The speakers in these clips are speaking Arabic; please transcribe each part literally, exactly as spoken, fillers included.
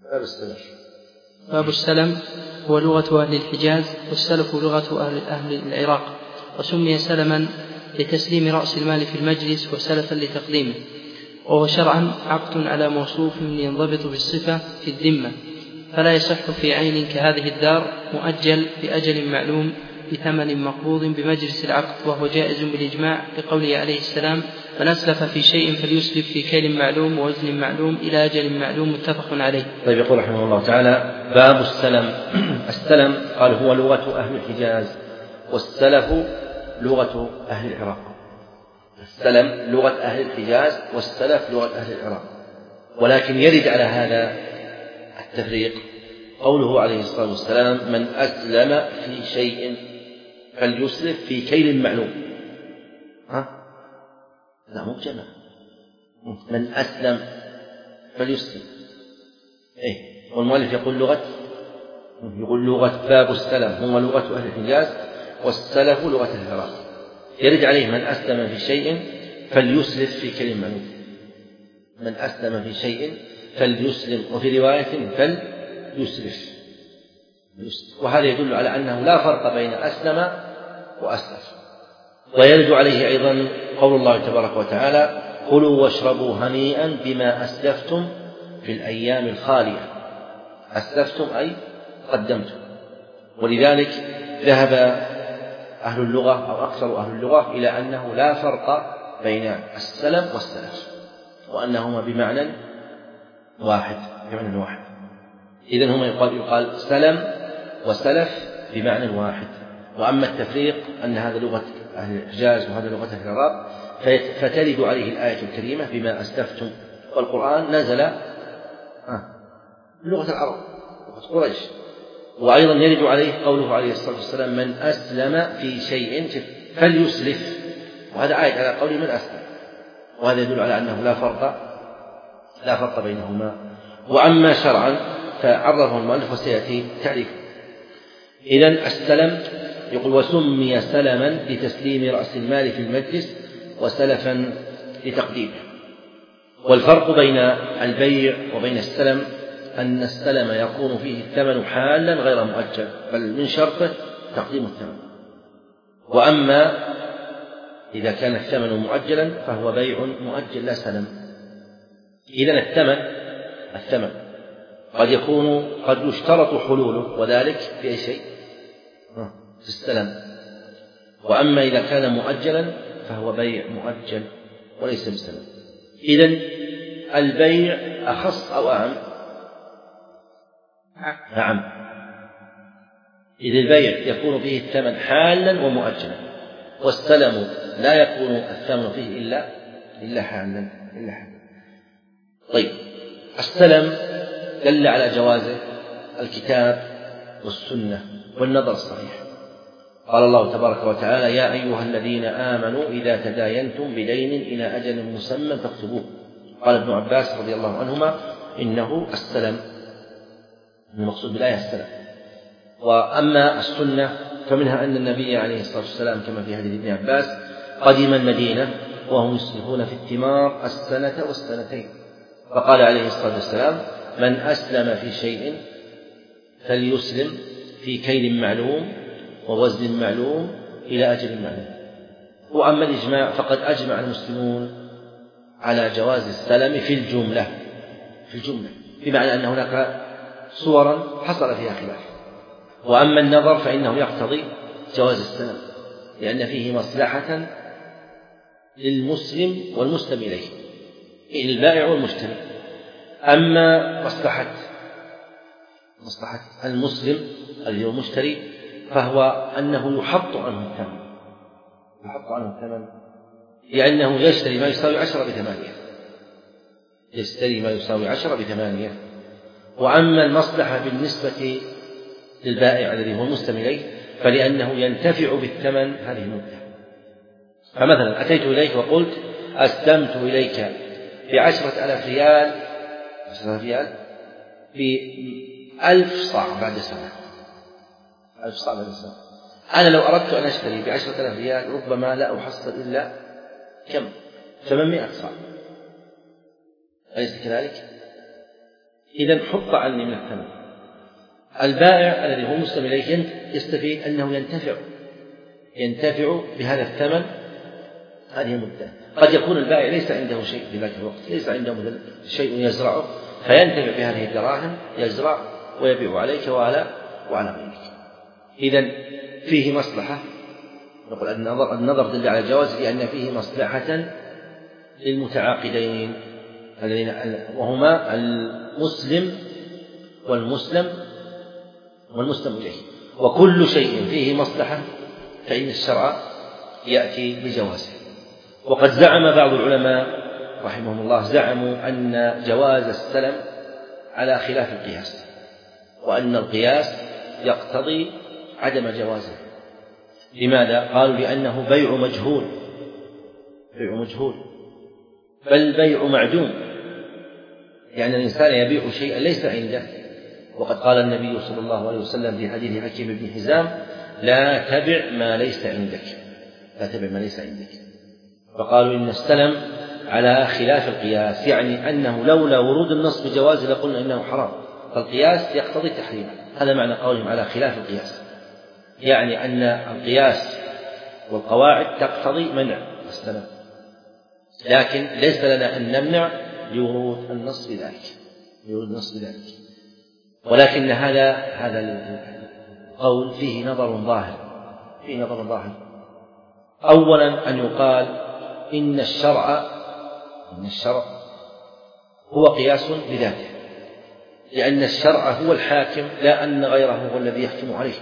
باب السلم. باب السلم هو لغة أهل الحجاز، والسلف لغة أهل, أهل العراق، وسمي سلما لتسليم رأس المال في المجلس، وسلفا لتقديمه، وهو شرعا عقد على موصوف ينضبط بالصفة في الذمة، فلا يصح في عين كهذه الدار مؤجل بأجل معلوم بثمن مقبوض بمجلس العقد، وهو جائز بالإجماع لقوله عليه السلام: من أسلف في شيء فليسلف في كيل معلوم ووزن معلوم إلى أجل معلوم، متفق عليه. طيب، يقول رحمه الله تعالى: باب السلم. السلم قال هو لغة أهل الحجاز، والسلف لغة أهل العراق. السلم لغة أهل الحجاز، والسلف لغة أهل العراق، ولكن يرد على هذا التفريق قوله عليه الصلاة والسلام: من أسلم في شيء فليسلف في كيل معلوم. ها؟ لا، مو جمع. من أسلم فليسلم. إيه؟ والمؤلف يقول لغة يقول لغة باب السلم هو لغة أهل الحجاز، والسلف لغة أهل العراق. يرد عليه من أسلم في شيء فليسلف في كيل معلوم. من أسلم في شيء فليسلم، وفي رواية فليسلف. وهذا يدل على أنه لا فرق بين أسلم وأسلف. ويرد عليه أيضا قول الله تبارك وتعالى: كلوا واشربوا هنيئا بما أسلفتم في الأيام الخالية. أسلفتم أي قدمتم. ولذلك ذهب أهل اللغة أو أكثر أهل اللغة إلى أنه لا فرق بين السلم والسلف، وأنهما بمعنى واحد بمعنى واحد. إذن هما يقال, يقال سلم وسلف بمعنى واحد. وأما التفريق أن هذا لغة أهل الحجاز وهذا لغة أهل العراق، فترد عليه الآية الكريمة بما أسلفتم، والقرآن نزل بلغة العرب، لغة قريش. وأيضا يرد عليه قوله عليه الصلاة والسلام: من أسلم في شيء فليسلف، وهذا عائد على قوله من أسلم، وهذا يدل على أنه لا فرق لا فرق بينهما. وأما شرعا فعرفه المؤلف وسيأتي تعريفه. إذن السلم يقول: وسمي سلما لتسليم رأس المال في المجلس، وسلفا لتقديمه. والفرق بين البيع وبين السلم أن السلم يكون فيه الثمن حالا غير مؤجل، بل من شرطه تقديم الثمن. وأما إذا كان الثمن مؤجلا فهو بيع مؤجل لا سلم. إذن الثمن الثمن قد يكون قد يشترط حلوله، وذلك في أي شيء؟ في السلم. وأما إذا كان مؤجلا فهو بيع مؤجل وليس بسلم. إذن البيع أخص أو أعم؟ نعم. إذ البيع يكون فيه الثمن حالا ومؤجلا، والسلم لا يكون الثمن فيه إلا إلا حالا إلا حالا. طيب، السلم دل على جوازه الكتاب والسنة والنظر الصحيح. قال الله تبارك وتعالى: يا أيها الذين آمنوا إذا تداينتم بدين إلى أجل مسمى فاكتبوه. قال ابن عباس رضي الله عنهما: إنه السلم، المقصود بالآية السلم. وأما السنة فمنها أن النبي عليه الصلاة والسلام كما في حديث ابن عباس قدم المدينة وهم يصلحون في الثمار السنة والسنتين، فقال عليه الصلاة والسلام: من أسلم في شيء فليسلم في كيل معلوم ووزن معلوم إلى أجل معلوم. وأما الإجماع فقد أجمع المسلمون على جواز السلم في الجملة في الجملة بمعنى أن هناك صورا حصل فيها خلاف. وأما النظر فإنه يقتضي جواز السلم، لأن فيه مصلحة للمسلم والمسلم إليه، البائع والمشتري. أما مصلحة مصلحة المسلم الذي هو المشتري فهو أنه يحط عنه الثمن يحط عنه الثمن لأنه يشتري ما يساوي عشرة بثمانية يشتري ما يساوي عشرة بثمانية. وأما المصلحة بالنسبة للبائع الذي هو المسلم إليه فلأنه ينتفع بالثمن هذه المدة. فمثلا أتيت إليك وقلت: أسلمت إليك بعشرة ألاف ريال عشرة ريال بألف صاع بعد سنة ألف صاع بعد سنة. أنا لو أردت أن أشتري بعشرة ألاف ريال ربما لا أحصل إلا كم؟ ثمانمائة صاع، أليس كذلك؟ إذن حط عني من الثمن. البائع الذي هو مسلم إليه يستفيد أنه ينتفع ينتفع بهذا الثمن هذه المدة. قد يكون البائع ليس عنده شيء في ذلك الوقت، ليس عنده مثل شيء يزرعه، فينتفع بهذه الدراهم، يزرع ويبيع عليك وعلى وعلى غيرك. إذن فيه مصلحة، نقول النظر النظر دل على الجواز لأن فيه مصلحة للمتعاقدين الذين وهما المسلم والمسلم والمسلم إليه، وكل شيء فيه مصلحة فإن الشرع يأتي بجوازه. وقد زعم بعض العلماء رحمهم الله زعموا أن جواز السلم على خلاف القياس، وأن القياس يقتضي عدم جوازه. لماذا؟ قالوا لأنه بيع مجهول بيع مجهول بل بيع معدوم، يعني الإنسان يبيع شيئا ليس عنده. وقد قال النبي صلى الله عليه وسلم في حديث حكيم بن حزام: لا تبع ما ليس عندك لا تبع ما ليس عندك. فقالوا إن السلم على خلاف القياس، يعني أنه لولا ورود النص بجواز لقلنا إنه حرام، فالقياس يقتضي التحريم. هذا معنى قولهم على خلاف القياس، يعني أن القياس والقواعد تقتضي منع السلم، لكن ليس لنا أن نمنع لورود النص بذلك لورود النص بذلك ولكن هذا هذا القول فيه نظر ظاهر فيه نظر ظاهر أولا أن يقال إن الشرع إن الشرع هو قياس بذاته، لأن الشرع هو الحاكم لا أن غيره هو الذي يحكم عليه.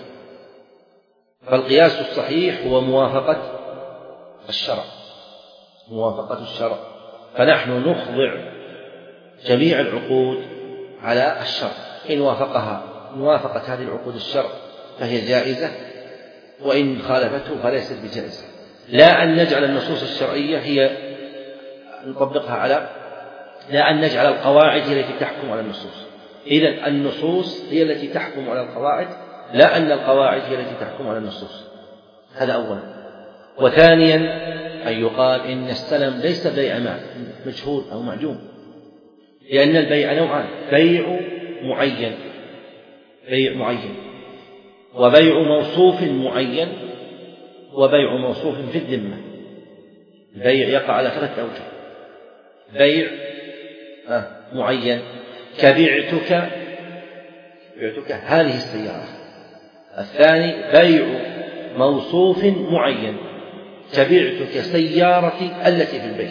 فالقياس الصحيح هو موافقة الشرع موافقة الشرع فنحن نخضع جميع العقود على الشرع، إن وافقها موافقة هذه العقود الشرع فهي جائزة، وإن خالفته فليست بجائزة. لا أن نجعل النصوص الشرعية هي نطبقها على لا أن نجعل القواعد هي التي تحكم على النصوص. إذن النصوص هي التي تحكم على القواعد، لا أن القواعد هي التي تحكم على النصوص. هذا أولا. وثانيا أن يقال إن السلم ليس بيع مجهول أو معدوم، لأن البيع نوعان: بيع معين بيع معين وبيع موصوف معين وبيع موصوف في الذمة. البيع يقع على ثلاثة أوجه: بيع آه معين كبيعتك بعتك هذه السيارة. الثاني بيع موصوف معين كبيعتك سيارتي التي في البيت،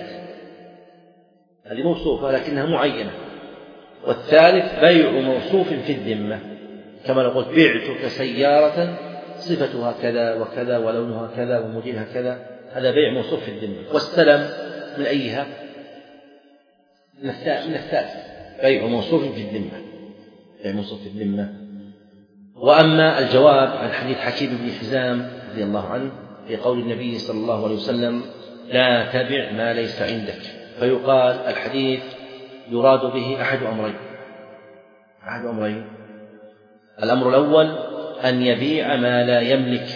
هذه موصوفة لكنها معينة. والثالث بيع موصوف في الذمة، كما نقول بعتك سيارة صفتها كذا وكذا ولونها كذا وموديلها كذا، هذا بيع موصوف في الذمة. والسلم من أيها؟ من الثالث، بيع موصوف في الذمة بيع موصوف في الذمة. وأما الجواب عن حديث حكيم بن حزام رضي الله عنه في قول النبي صلى الله عليه وسلم: لا تبع ما ليس عندك، فيقال الحديث يراد به أحد أمرين أحد أمرين الأمر الأول أن يبيع ما لا يملك،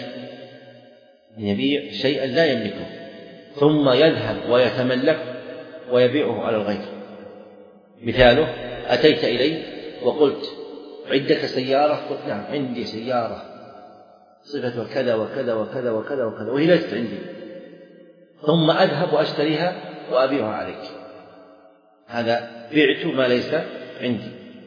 أن يبيع شيئا لا يملكه ثم يذهب ويتملك ويبيعه على الغير. مثاله: أتيت إلي وقلت: عندك سيارة؟ قلت: نعم عندي سيارة صفتها كذا وكذا وكذا وكذا وكذا وهي ليست عندي، ثم أذهب وأشتريها وأبيعها عليك. هذا بعت ما ليس عندي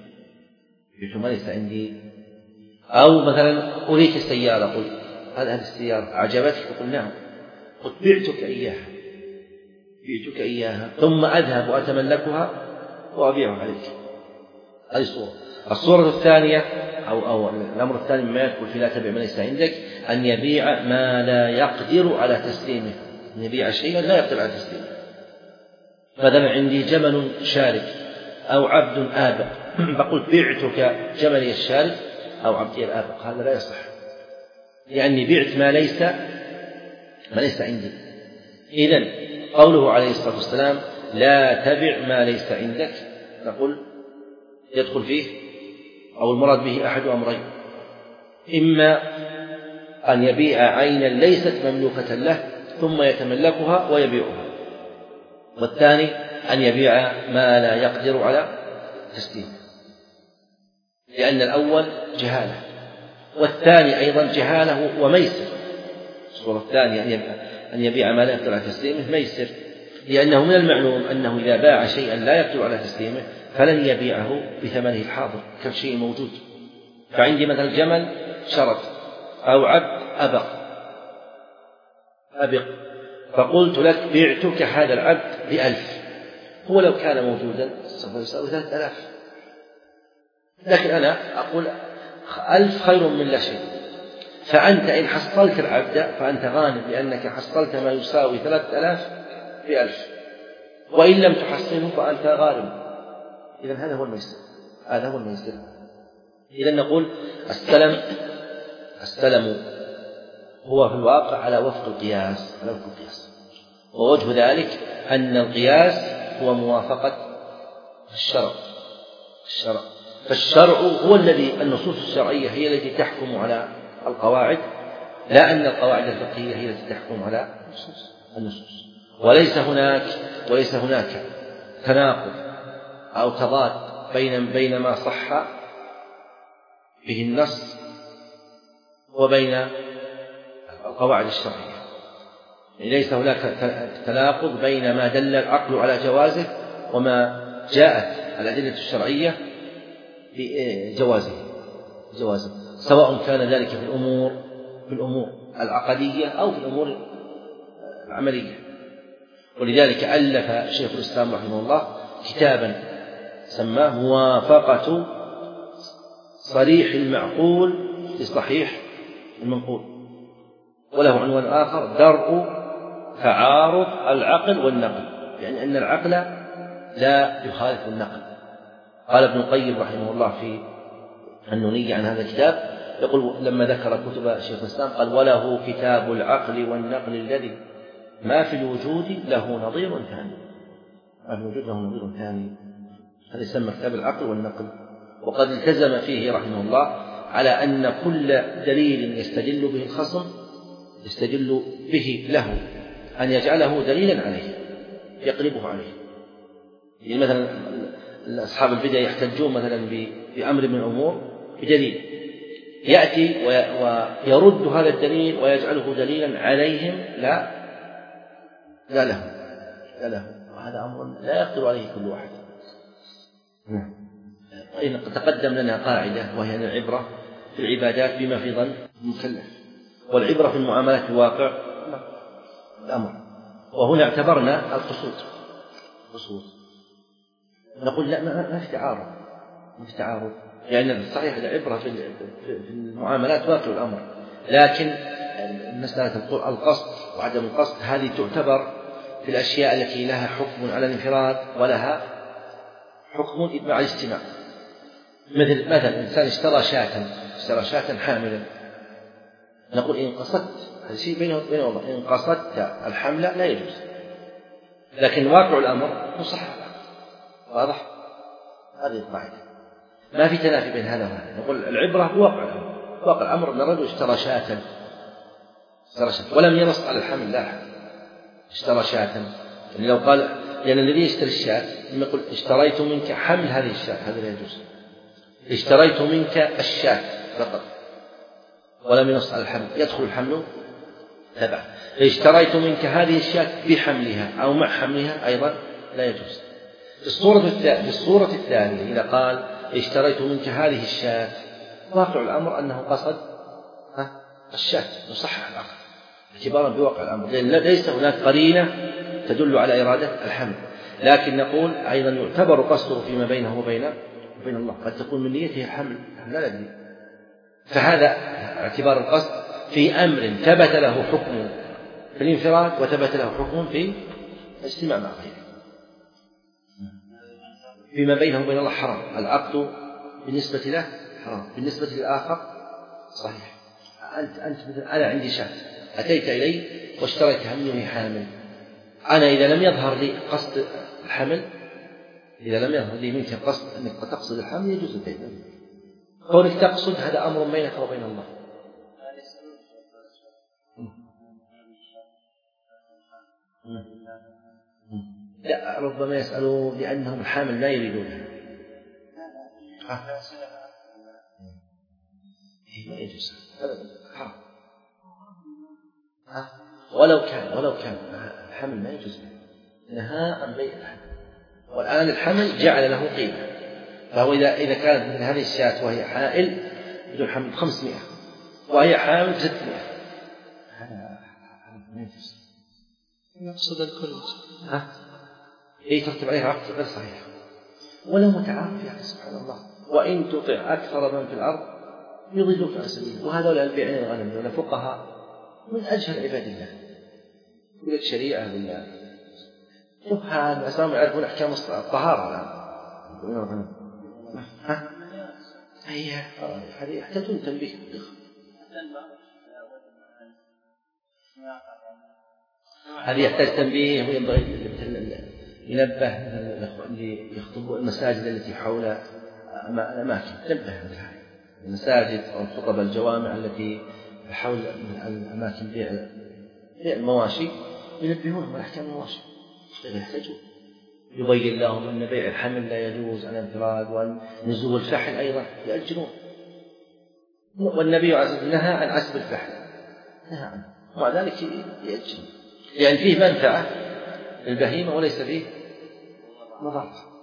بعت ما ليس عندي. أو مثلا أريك السيارة، قلت: هذه السيارة أعجبتك؟ تقول: نعم. قلت: بعتك إياها بعتك إياها ثم أذهب وأتملكها وأبيعها عليك. هذه الصورة. الصورة الثانية أو, أو الأمر الثاني مما يدخل في لا تبع ما ليس عندك أن يبيع ما لا يقدر على تسليمه، أن يبيع شيئا لا يقدر على تسليمه. مثلا عندي جمل شارك أو عبد آبق، فقلت: بعتك جملي الشارك أو عبدي الآبق، هذا لا يصح، لأني بعت ما ليس ما ليس عندي. إذن قوله عليه الصلاة والسلام: لا تبع ما ليس عندك، نقول يدخل فيه أو المراد به أحد أمرين: إما أن يبيع عينا ليست مملوكة له ثم يتملكها ويبيعها، والثاني أن يبيع ما لا يقدر على تسليمه. لأن الأول جهالة، والثاني أيضا جهالة وميسر. الصورة الثانية أن يبيع ما لا يقدر على تسليمه ميسر، لأنه من المعلوم أنه إذا باع شيئا لا يقدر على تسليمه فلن يبيعه بثمنه الحاضر كالشيء موجود. فعندي مثلا جمل شرد أو عبد أبق أبق فقلت لك بعتك هذا العبد بألف، هو لو كان موجودا سوف يساوي ثلاثة آلاف، لكن أنا أقول ألف خير من لا شيء. فأنت إن حصلت العبد فأنت غانم، لأنك حصلت ما يساوي ثلاثة آلاف بألف، وإن لم تحصله فأنت غارم. إذن هذا هو الميسر، هذا هو الميسر. إذن نقول السلم السلم هو في الواقع على وفق القياس، على وفق القياس. ووجه ذلك أن القياس هو موافقة الشرع الشرع فالشرع هو الذي، النصوص الشرعية هي التي تحكم على القواعد، لا أن القواعد الفقهية هي التي تحكم على النصوص. وليس هناك وليس هناك تناقض أو تضاد بين بين ما صح به النص وبين القواعد الشرعية. يعني ليس هناك تناقض بين ما دل العقل على جوازه وما جاءت الأدلة الشرعية بجوازه جوازه سواء كان ذلك في الأمور في الأمور العقدية أو في الأمور العملية. ولذلك ألف شيخ الإسلام رحمه الله كتابا سماه موافقة صريح المعقول لصحيح المنقول، وله عنوان آخر درء تعارض العقل والنقل، يعني أن العقل لا يخالف النقل. قال ابن القيم رحمه الله في النونية عن هذا الكتاب، يقول لما ذكر كتب شيخ الإسلام قال وله كتاب العقل والنقل الذي ما في الوجود له نظير ثاني، ما في الوجود له نظير ثاني. هذا يسمى كتاب العقل والنقل. وقد التزم فيه رحمه الله على أن كل دليل يستدل به الخصم يستدل به له أن يجعله دليلا عليه يقلبه عليه. يعني مثلا أصحاب البدع يحتجون مثلا بأمر من الأمور بدليل، يأتي ويرد هذا الدليل ويجعله دليلا عليهم لا لا له لا له وهذا أمر لا يقدر عليه كل واحد. تقدم لنا قاعدة وهي العبرة في العبادات بما في ظن المكلف، والعبرة في المعاملات في الواقع الأمر. وهنا اعتبرنا القصود قصود نقول لا ما في تعارض ما في تعارض يعني صحيح العبرة في المعاملات واقع الأمر، لكن مسألة القصد وعدم القصد هذه تعتبر في الأشياء التي لها حكم على الانفراد ولها حكم مع الاجتماع. مثل مثلا إنسان اشترى شاة اشترى شاة حاملا، نقول إن قصدت هذا شيء بينه وبين الله، إن قصدت الحمل لا يجوز، لكن واقع الأمر مصحح. واضح؟ هذه القاعدة ما في تنافي بين هذا وهذا. نقول العبرة بواقع الأمر، واقع الأمر أن الرجل اشترى شاة اشترى شاة ولم ينص على الحمل، لا اشترى شاة. يعني لو قال لأن الذي يشتري الشاة لما يقول اشتريت منك حمل هذه الشاة هذا لا يجوز، اشتريت منك الشاة فقط ولم ينص على الحمل يدخل الحمل تبع. اشتريت منك هذه الشاة بحملها أو مع حملها أيضا لا يجوز. في الصورة في الصورة الثانية إذا قال اشتريت منك هذه الشاة واقع الأمر أنه قصد الشاة مصحح العقد اعتبارا بواقع الأمر، لأن ليس هناك قرينة تدل على إرادة الحمل. لكن نقول أيضا يعتبر قصده فيما بينه وبين وبين الله، قد تكون من نيته الحمل لا ندري. فهذا اعتبار القصد في أمر ثبت له حكم في الانفراد وثبت له حكم في الاجتماع مع غيره. فيما بينه وبين الله حرام، العقد بالنسبة له حرام، بالنسبة للآخر صحيح. أنت أنت مثلا أنا عندي شاة أتيت إلي واشتريتها مني حامل، أنا إذا لم يظهر لي قصد الحمل إذا لم يظهر لي منك قصد أنك تقصد الحمل يجوز البيع. كونك تقصد هذا أمر بينك وبين الله. لا ربما يسألوا لأنهم الحامل لا يريدونها. ما يجوز أبدا حرام. ولو كان ولو كان الحمل ما يجوز نهى عن بيع الحمل. والآن الحمل جعل له قيمة، فهو إذا إذا كانت مثل هذه الشاة وهي حائل بدون حمل بخمسمائة وهي حامل بستمائة، هذا ما يجوز. نقصد الكل. ها؟ إيه ترتب عليها عقد غير صحيح. ولو متعارف يعني سبحان الله، وإن تطع أكثر من في الأرض يضلوك عن سبيله. وهذول البيعين الغنم ولا فقهاء من أجهل عباد الله، يقول لك شريعة ولا سبحان الأسلام يعرفون أحكام الطهارة الآن. ها؟ هي هذه يحتاجون تنبيه. هذه يحتاج تنبيه، وينبغي ينبه ليخطبوا المساجد التي حول الأماكن، تنبه مثل المساجد أو الخطب الجوامع التي حول الأماكن بيع بيع المواشي، ينبهونهم على أحكام المواشي. يحتاجون يبين لهم أن بيع الحمل لا يجوز على انفراد، وأن نزول الفحل أيضا يأجرون. والنبي عليه الصلاة والسلام نهى عن عسب الفحل، نهى عنه، ومع ذلك يأجرون، يعني فيه منفعة للبهيمة وليس فيه مضرة.